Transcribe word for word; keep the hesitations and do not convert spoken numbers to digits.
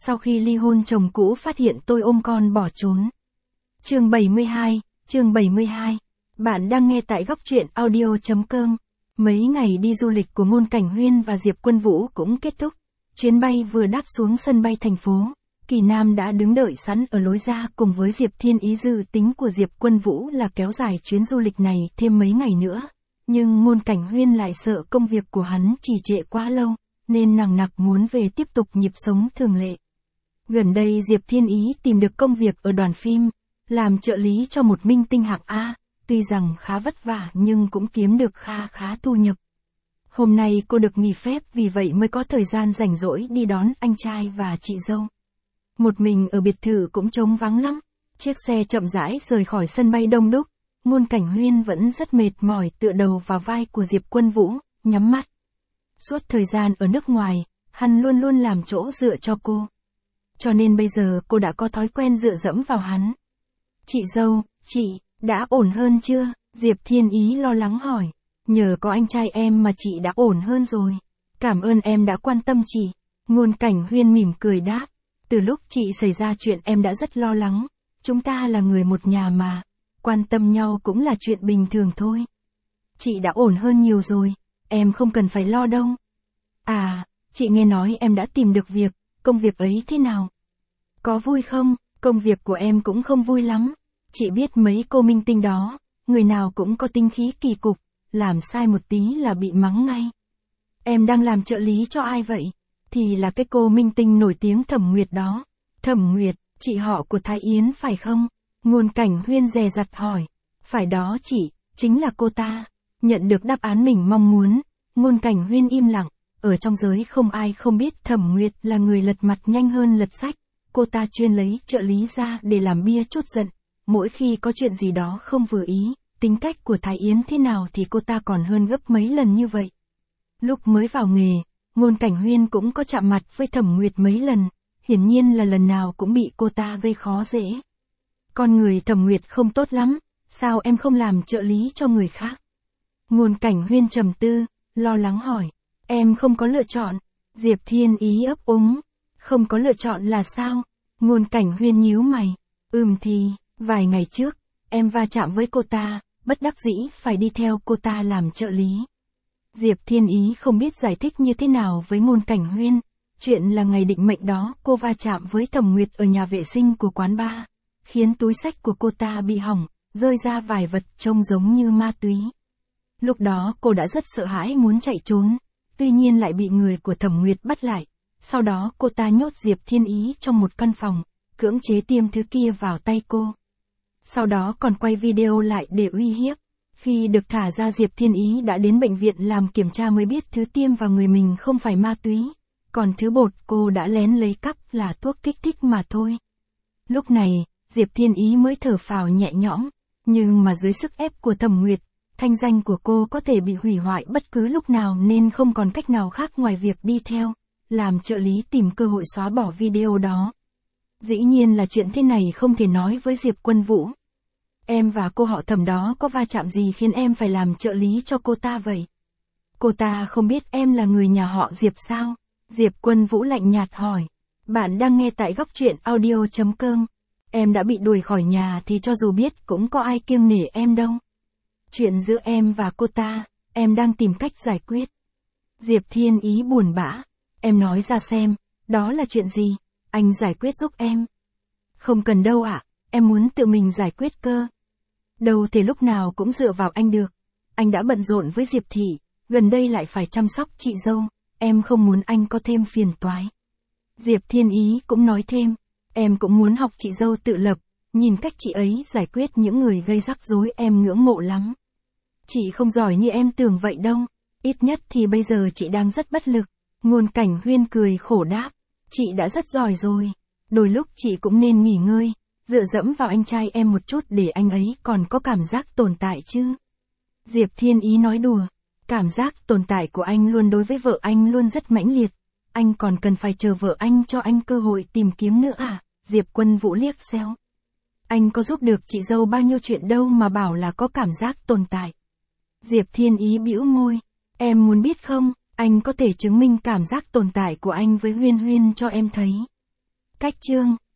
sau khi ly hôn chồng cũ phát hiện tôi ôm con bỏ trốn. Chương bảy mươi hai, chương bảy mươi hai. Bạn đang nghe tại góc truyện audio chấm com. Mấy ngày đi du lịch của Ngôn Cảnh Huyên và Diệp Quân Vũ cũng kết thúc. Chuyến bay vừa đáp xuống sân bay thành phố, Kỳ Nam đã đứng đợi sẵn ở lối ra cùng với Diệp Thiên Ý. Dự tính của Diệp Quân Vũ là kéo dài chuyến du lịch này thêm mấy ngày nữa. Nhưng Ngôn Cảnh Huyên lại sợ công việc của hắn trì trệ quá lâu, nên nằng nặc muốn về tiếp tục nhịp sống thường lệ. Gần đây Diệp Thiên Ý tìm được công việc ở đoàn phim, làm trợ lý cho một minh tinh hạng A, tuy rằng khá vất vả nhưng cũng kiếm được kha khá thu nhập. Hôm nay cô được nghỉ phép vì vậy mới có thời gian rảnh rỗi đi đón anh trai và chị dâu. Một mình ở biệt thự cũng trống vắng lắm, chiếc xe chậm rãi rời khỏi sân bay đông đúc, Ngôn Cảnh Huyên vẫn rất mệt mỏi tựa đầu vào vai của Diệp Quân Vũ, nhắm mắt. Suốt thời gian ở nước ngoài, hắn luôn luôn làm chỗ dựa cho cô. Cho nên bây giờ cô đã có thói quen dựa dẫm vào hắn. Chị dâu, chị, đã ổn hơn chưa? Diệp Thiên Ý lo lắng hỏi. Nhờ có anh trai em mà chị đã ổn hơn rồi. Cảm ơn em đã quan tâm chị. Ngôn Cảnh Huyên mỉm cười đáp. Từ lúc chị xảy ra chuyện em đã rất lo lắng. Chúng ta là người một nhà mà. Quan tâm nhau cũng là chuyện bình thường thôi. Chị đã ổn hơn nhiều rồi. Em không cần phải lo đâu. À, chị nghe nói em đã tìm được việc. Công việc ấy thế nào? Có vui không? Công việc của em cũng không vui lắm. Chị biết mấy cô minh tinh đó, người nào cũng có tính khí kỳ cục, làm sai một tí là bị mắng ngay. Em đang làm trợ lý cho ai vậy? Thì là cái cô minh tinh nổi tiếng Thẩm Nguyệt đó. Thẩm Nguyệt, chị họ của Thái Yến phải không? Ngôn Cảnh Huyên dè dặt hỏi. Phải đó chị, chính là cô ta. Nhận được đáp án mình mong muốn, Ngôn Cảnh Huyên im lặng. Ở trong giới không ai không biết Thẩm Nguyệt là người lật mặt nhanh hơn lật sách. Cô ta chuyên lấy trợ lý ra để làm bia trút giận. Mỗi khi có chuyện gì đó không vừa ý, tính cách của Thái Yến thế nào thì cô ta còn hơn gấp mấy lần như vậy. Lúc mới vào nghề, Ngôn Cảnh Huyên cũng có chạm mặt với Thẩm Nguyệt mấy lần, hiển nhiên là lần nào cũng bị cô ta gây khó dễ. Con người Thẩm Nguyệt không tốt lắm, sao em không làm trợ lý cho người khác? Ngôn Cảnh Huyên trầm tư, lo lắng hỏi. Em không có lựa chọn. Diệp Thiên Ý ấp úng. Không có lựa chọn là sao? Ngôn Cảnh Huyên nhíu mày. Ừm thì, vài ngày trước, em va chạm với cô ta, bất đắc dĩ phải đi theo cô ta làm trợ lý. Diệp Thiên Ý không biết giải thích như thế nào với Ngôn Cảnh Huyên. Chuyện là ngày định mệnh đó cô va chạm với Thẩm Nguyệt ở nhà vệ sinh của quán bar, khiến túi xách của cô ta bị hỏng, rơi ra vài vật trông giống như ma túy. Lúc đó cô đã rất sợ hãi muốn chạy trốn. Tuy nhiên lại bị người của Thẩm Nguyệt bắt lại. Sau đó cô ta nhốt Diệp Thiên Ý trong một căn phòng, cưỡng chế tiêm thứ kia vào tay cô. Sau đó còn quay video lại để uy hiếp. Khi được thả ra Diệp Thiên Ý đã đến bệnh viện làm kiểm tra mới biết thứ tiêm vào người mình không phải ma túy. Còn thứ bột cô đã lén lấy cắp là thuốc kích thích mà thôi. Lúc này, Diệp Thiên Ý mới thở phào nhẹ nhõm. Nhưng mà dưới sức ép của Thẩm Nguyệt, thanh danh của cô có thể bị hủy hoại bất cứ lúc nào nên không còn cách nào khác ngoài việc đi theo, làm trợ lý tìm cơ hội xóa bỏ video đó. Dĩ nhiên là chuyện thế này không thể nói với Diệp Quân Vũ. Em và cô họ Thẩm đó có va chạm gì khiến em phải làm trợ lý cho cô ta vậy? Cô ta không biết em là người nhà họ Diệp sao? Diệp Quân Vũ lạnh nhạt hỏi. Bạn đang nghe tại góc truyện audio chấm com. Em đã bị đuổi khỏi nhà thì cho dù biết cũng có ai kiêng nể em đâu. Chuyện giữa em và cô ta, em đang tìm cách giải quyết. Diệp Thiên Ý buồn bã. Em nói ra xem, đó là chuyện gì? Anh giải quyết giúp em. Không cần đâu ạ, em muốn tự mình giải quyết cơ. Đâu thể lúc nào cũng dựa vào anh được. Anh đã bận rộn với Diệp Thị, gần đây lại phải chăm sóc chị dâu, em không muốn anh có thêm phiền toái. Diệp Thiên Ý cũng nói thêm, em cũng muốn học chị dâu tự lập, nhìn cách chị ấy giải quyết những người gây rắc rối em ngưỡng mộ lắm. Chị không giỏi như em tưởng vậy đâu, ít nhất thì bây giờ chị đang rất bất lực. Ngôn Cảnh Huyên cười khổ đáp, chị đã rất giỏi rồi, đôi lúc chị cũng nên nghỉ ngơi, dựa dẫm vào anh trai em một chút để anh ấy còn có cảm giác tồn tại chứ. Diệp Thiên Ý nói đùa, cảm giác tồn tại của anh luôn đối với vợ anh luôn rất mãnh liệt, anh còn cần phải chờ vợ anh cho anh cơ hội tìm kiếm nữa à? Diệp Quân Vũ liếc xéo. Anh có giúp được chị dâu bao nhiêu chuyện đâu mà bảo là có cảm giác tồn tại. Diệp Thiên Ý bĩu môi, em muốn biết không, anh có thể chứng minh cảm giác tồn tại của anh với Huyên Huyên cho em thấy. Cách chương